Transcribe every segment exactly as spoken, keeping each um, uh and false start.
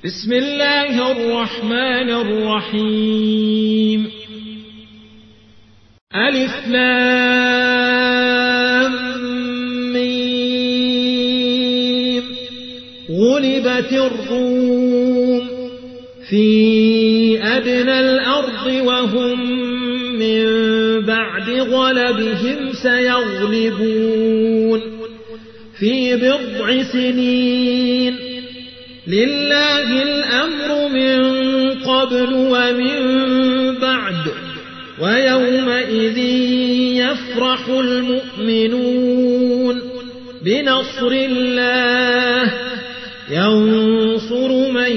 بسم الله الرحمن الرحيم. ألف لام ميم. غلبت الروم في أدنى الأرض وهم من بعد غلبهم سيغلبون في بضع سنين. لله الأمر من قبل ومن بعد ويومئذ يفرح المؤمنون بنصر الله ينصر من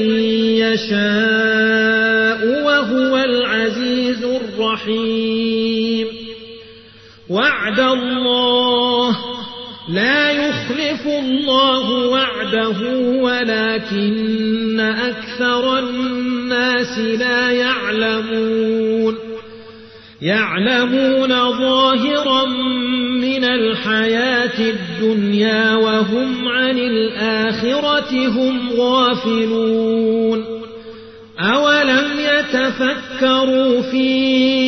يشاء وهو العزيز الرحيم. وعد الله لا يخلف الله وعده ولكن أكثر الناس لا يعلمون. يعلمون ظاهرا من الحياة الدنيا وهم عن الآخرة هم غافلون. أولم يتفكروا في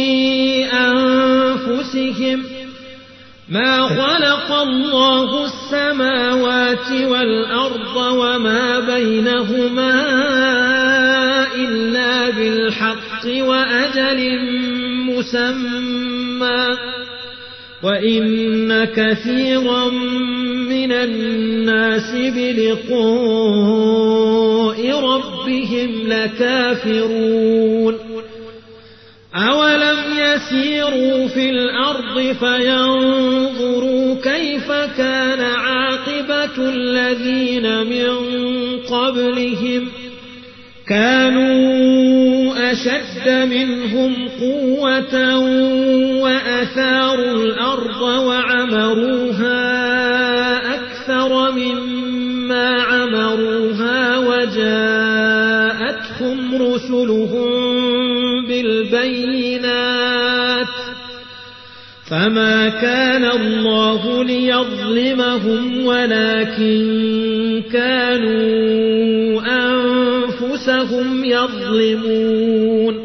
أنفسهم ما خلق الله السماوات والأرض وما بينهما إلا بالحق وأجل مسمى وإن كثيرا من الناس بلقاء ربهم لكافرون. أولم يسيروا في الأرض فينظروا كيف كان عاقبة الذين من قبلهم كانوا أشد منهم قوة وأثاروا الأرض وعمروها أكثر مما عمروها وجاءتهم رسلهم بالبينات فما كان الله ليظلمهم ولكن كانوا أنفسهم يظلمون.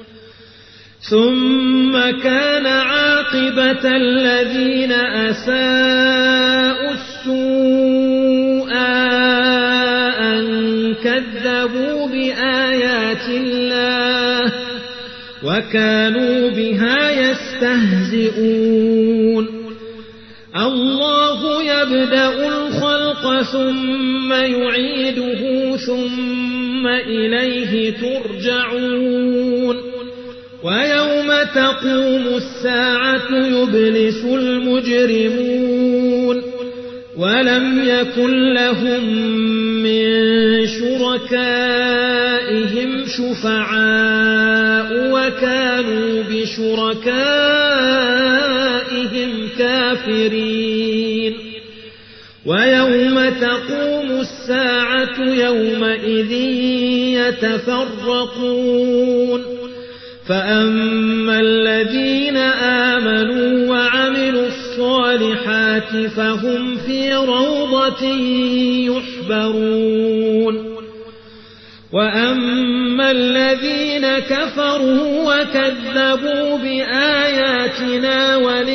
ثم كان عاقبة الذين أساءوا السوء أن كذبوا بآيات الله وكانوا بها يستهزئون. الله يبدأ الخلق ثم يعيده ثم إليه ترجعون. ويوم تقوم الساعة يبلس المجرمون ولم يكن لهم من شركائهم شفعاء وكانوا بشركائهم كافرين. ويوم تقوم الساعة يومئذ يتفرقون فأما الذين آمنوا وعملوا الصالحات فهم في روضة يحبرون. وأما الذين كفروا وكذبوا بآياتنا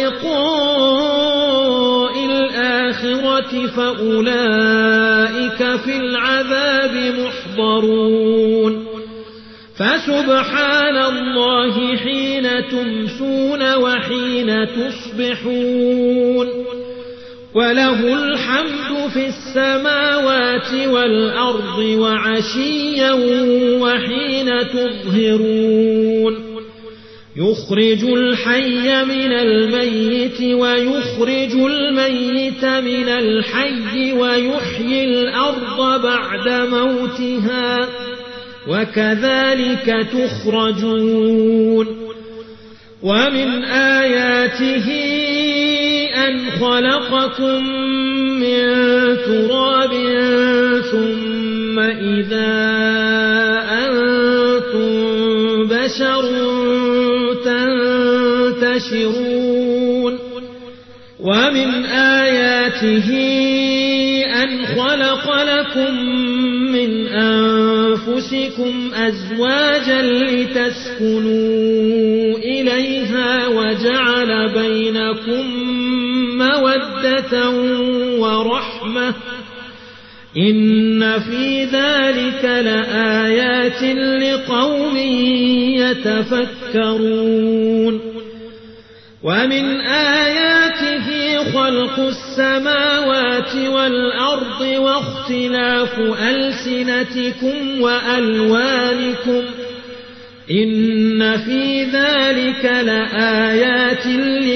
ولقاء الآخرة فأولئك في العذاب محضرون. فسبحان الله حين تمسون وحين تصبحون وله الحمد في السماوات والأرض وعشيا وحين تظهرون. يخرج الحي من الميت ويخرج الميت من الحي ويحيي الأرض بعد موتها وكذلك تخرجون. ومن آياته أن خلقكم من تراب ثم إذا أنتم بشر تنتشرون. ومن آياته أن خلق لكم من أنفسكم أنفسكم أزواجا لتسكنوا إليها وجعل بينكم مودة ورحمة إن في ذلك لآيات لقوم يتفكرون ومن آياته خلق السماوات والأرض واختلاف ألسنتكم وألوانكم إن في ذلك لآيات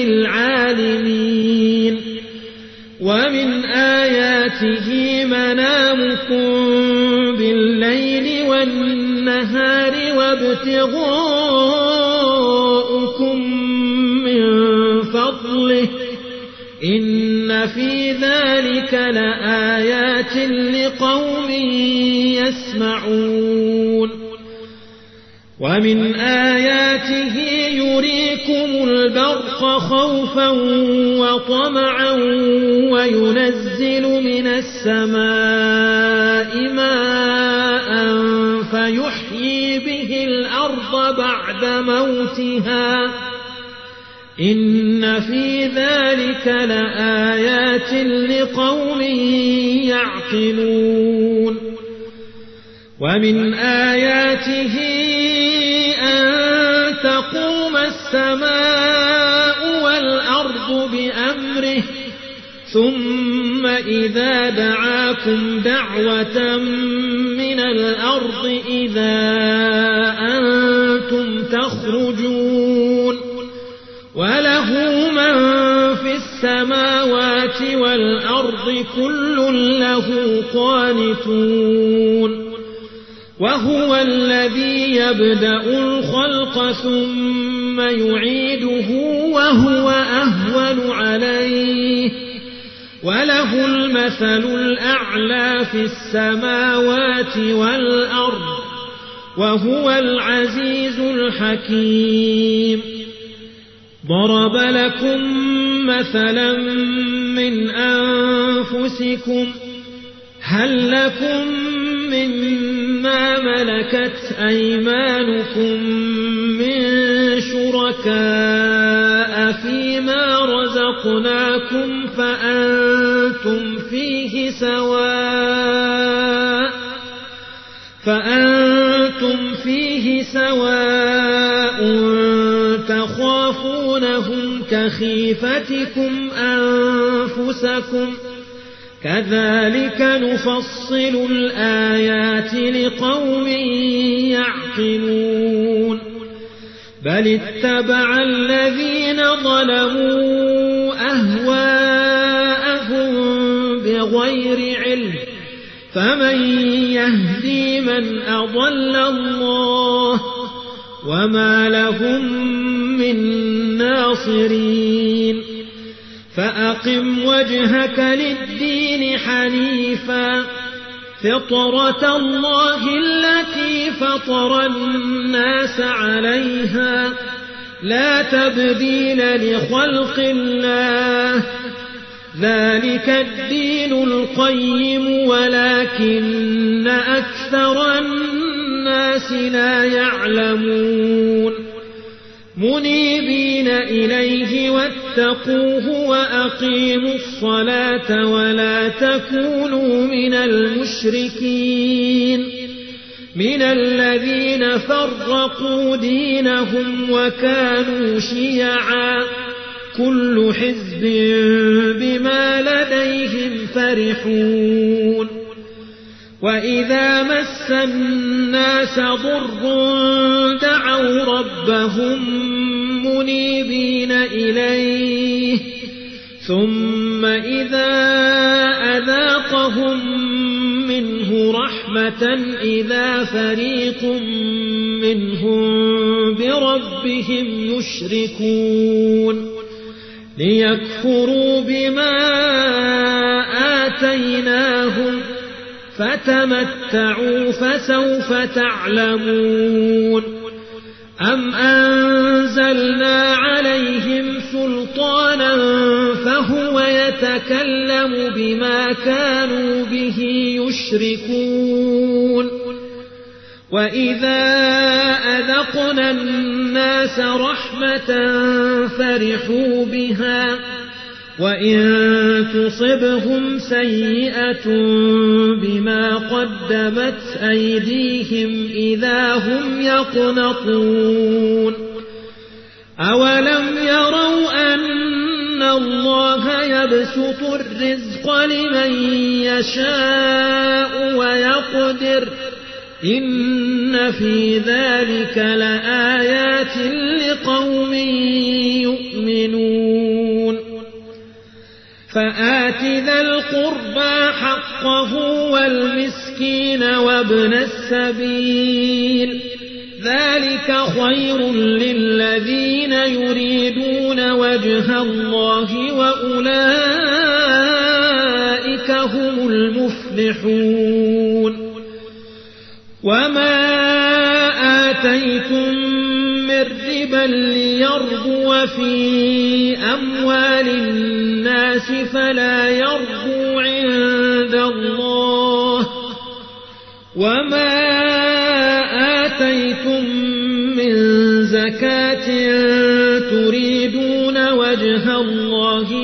للعالمين ومن آياته منامكم بالليل والنهار وابتغاؤكم من فضله إن في ذلك لآيات لقوم يسمعون ومن آياته يريكم البرق خوفا وطمعا وينزل من السماء ماء فيحيي به الأرض بعد موتها إن في ذلك لآيات لقوم يعقلون ومن آياته أن تقوم السماء والأرض بأمره ثم إذا دعاكم دعوة من الأرض إذا أنتم تخرجون وله من في السماوات والأرض كل له قانتون وهو الذي يبدأ الخلق ثم يعيده وهو أهون عليه وله المثل الأعلى في السماوات والأرض وهو العزيز الحكيم ضرب لكم مثلا من أنفسكم هل لكم مما ملكت أيمانكم من شركاء فيما رزقناكم فأنتم فيه سواء فأنتم فيه سواء تخافونهم كخيفتكم أنفسكم كذلك نفصل الآيات لقوم يعقلون بل اتبع الذين ظلموا أهواءهم بغير علم فمن يهدي من أضل الله وما لهم من ناصرين فأقم وجهك للدين حنيفا فطرة الله التي فطر الناس عليها لا تبديل لخلق الله ذلك الدين القيم ولكن أكثر الناس لا يعلمون منيبين إليه واتقوه وأقيموا الصلاة ولا تكونوا من المشركين من الذين فرقوا دينهم وكانوا شيعا كل حزب بما لديهم فرحون وإذا مس الناس ضر دعوا ربهم منيبين إليه ثم إذا أذاقهم منه رحمة إذا فريق منهم بربهم يشركون ليكفروا بما آتيناهم فتمتعوا فسوف تعلمون أم أنزلنا عليهم سلطانا فهو يتكلم بما كانوا به يشركون وإذا أذقنا الناس رحمة فرحوا بها وإن تصبهم سيئة بما قدمت أيديهم إذا هم يقنطون أولم يروا أن الله يبسط الرزق لمن يشاء ويقدر إن في ذلك لآيات لقوم يؤمنون فآت ذا القربى حقه والمسكين وابن السبيل ذلك خير للذين يريدون وجه الله وأولئك هم المفلحون وما آتيتم من ربا ليربو في أموال الناس فلا يربو عند الله وما آتيتم من زكاة تريدون وجه الله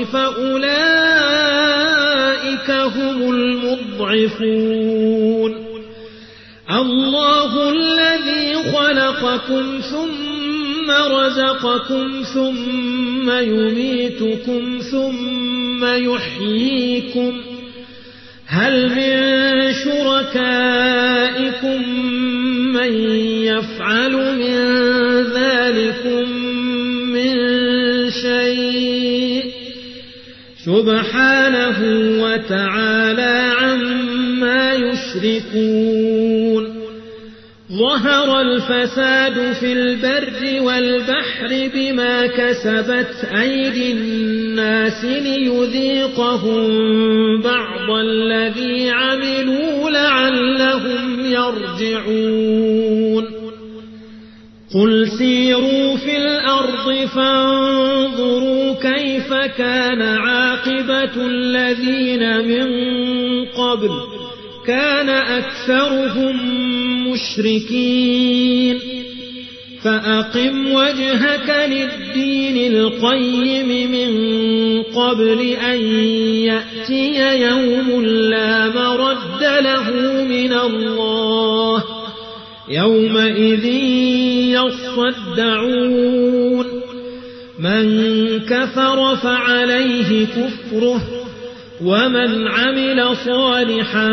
فأولئك هم المضعفون الله الذي خلقكم ثم رزقكم ثم يميتكم ثم يحييكم هل من شركائكم من يفعل من ذلكم من شيء سبحانه وتعالى عما يشركون ظهر الفساد في البر والبحر بما كسبت أيدي الناس ليذيقهم بعض الذي عملوا لعلهم يرجعون قل سيروا في الأرض فانظروا كيف كان عاقبة الذين من قبل كان أكثرهم مشركين فأقم وجهك للدين القيم من قبل أن يأتي يوم لا مرد له من الله يومئذ يصدعون من كفر فعليه كفره ومن عمل صالحا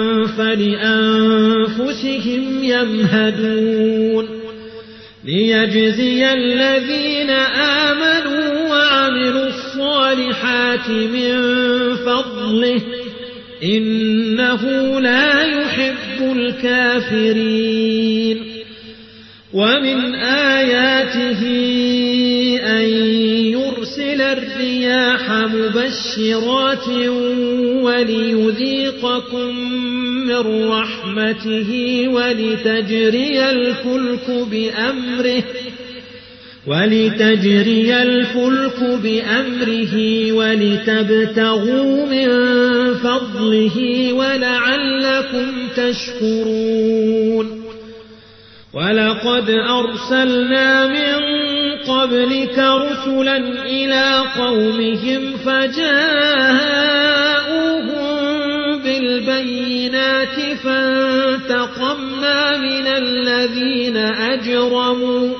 فلأنفسهم يمهدون ليجزي الذين آمنوا وعملوا الصالحات من فضله إنه لا يحب الكافرين ومن آياته أن يرسل الرياح مبشرات وليذيقكم من رحمته ولتجري الفلك بأمره ولتجري الفلك بأمره ولتبتغوا من فضله ولعلكم تشكرون ولقد أرسلنا من قبلك رسلا إلى قومهم فجاءوهم بالبينات فانتقمنا من الذين أجرموا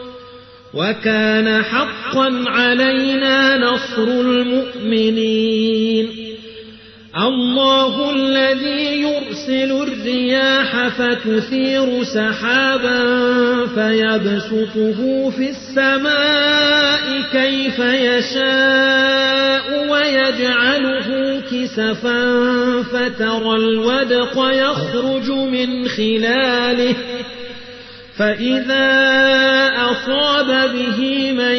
وكان حقا علينا نصر المؤمنين الله الذي يرسل الرياح فتثير سحابا فيبسطه في السماء كيف يشاء ويجعله كسفا فترى الودق يخرج من خلاله فإذا أصاب به من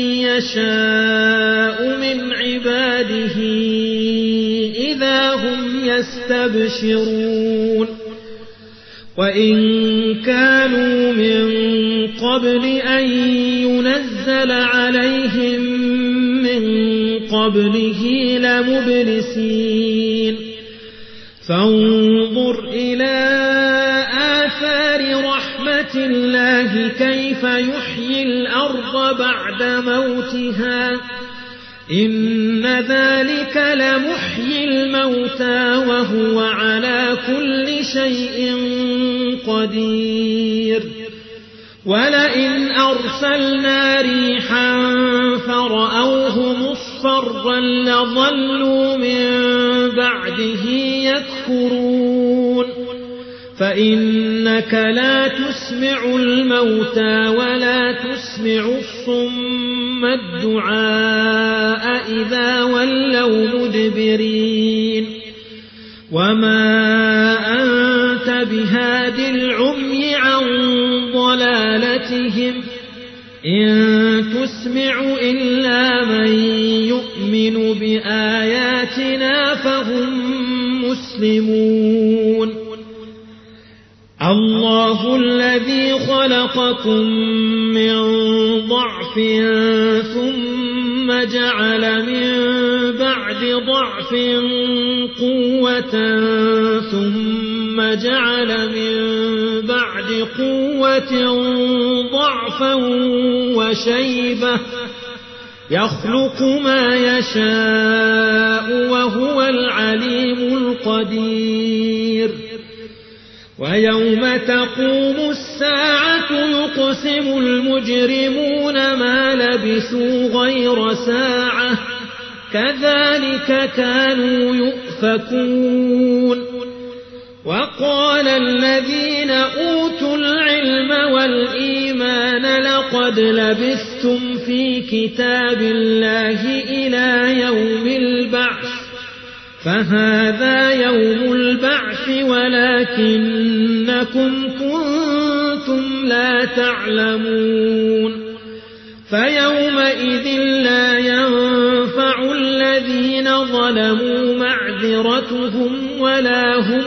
يشاء من عباده إذا هم يستبشرون وإن كانوا من قبل أن ينزل عليهم من قبله لمبلسين فانظر إلى آثار آثار رحمة الله كيف يحيي الأرض بعد موتها إن ذلك لمحيي الموتى وهو على كل شيء قدير ولئن أرسلنا ريحا فرأوه مصفرا لظلوا من بعده يكفرون فإنك لا تسمع الموتى ولا تسمع الصم الدعاء إذا ولوا مدبرين وما أنت بهاد العمي عن ضلالتهم إن تسمع إلا من يؤمن بآياتنا فهم مسلمون الله الذي خلقكم من ضعف ثم جعل من بعد ضعف قوة ثم جعل من بعد قوة ضعفا وشيبة يخلق ما يشاء وهو العليم القدير ويوم تقوم الساعة يقسم المجرمون ما لبثوا غير ساعة كذلك كانوا يؤفكون وقال الذين أوتوا العلم والإيمان لقد لبثتم في كتاب الله إلى يوم البعث فهذا يوم البعث ولكنكم كنتم لا تعلمون فيومئذ لا ينفع الذين ظلموا معذرتهم ولا هم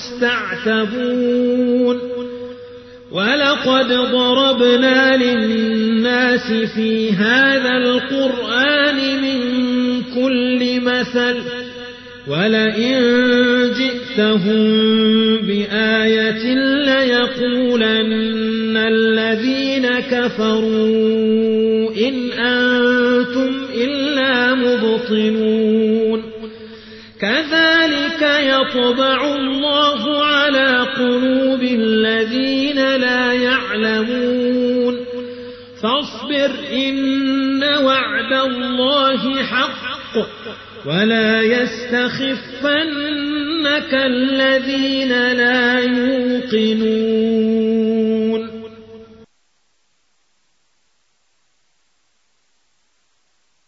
يستعتبون ولقد ضربنا للناس في هذا القرآن من كل مثل ولئن جئتهم بآية ليقولن الذين كفروا إن أنتم إلا مبطلون كذلك يطبع الله على قلوب الذين لا يعلمون فاصبر إن وعد الله حق ولا يستخفنك الذين لا يوقنون